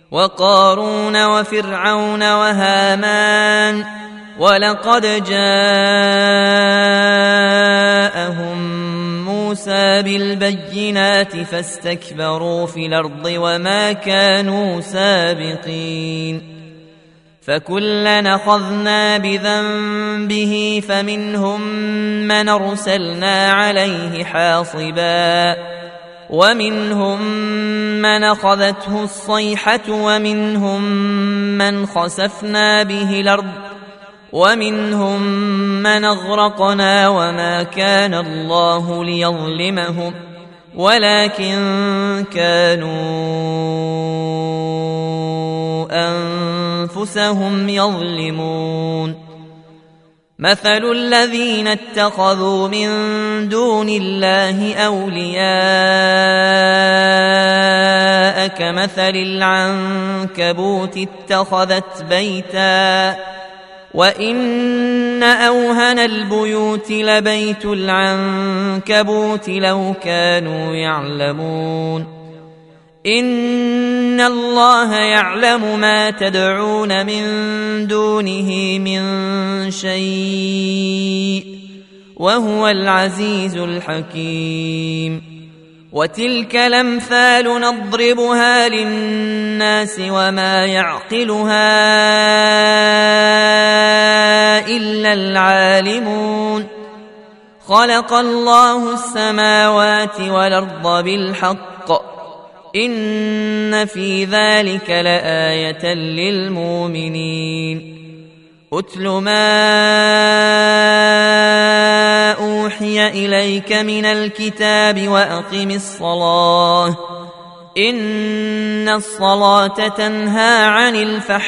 وقارون وفرعون وهامان ولقد جاءهم موسى بالبينات فاستكبروا في الأرض وما كانوا سابقين فكلنا أخذنا بذنبه فمنهم من أرسلنا عليه حاصبا ومنهم من أخذته الصيحة ومنهم من خسفنا به الأرض ومنهم من أغرقنا وما كان الله ليظلمهم ولكن كانوا أنفسهم يظلمون مثل الذين اتخذوا من دون الله أولياء كمثل العنكبوت اتخذت بيتا وإن أوهن البيوت لبيت العنكبوت لو كانوا يعلمون إن الله يعلم ما تدعون من دونه من شيء وهو العزيز الحكيم وتلك الأمثال نضربها للناس وما يعقلها إلا العالمون خلق الله السماوات والأرض بالحق إن في ذلك لآية للمؤمنين أتل ما أوحي إليك من الكتاب وأقم الصلاة إن الصلاة تنهى عن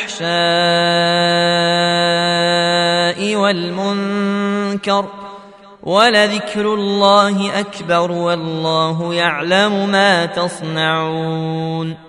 الفحشاء والمنكر ولذكر الله أكبر والله يعلم ما تصنعون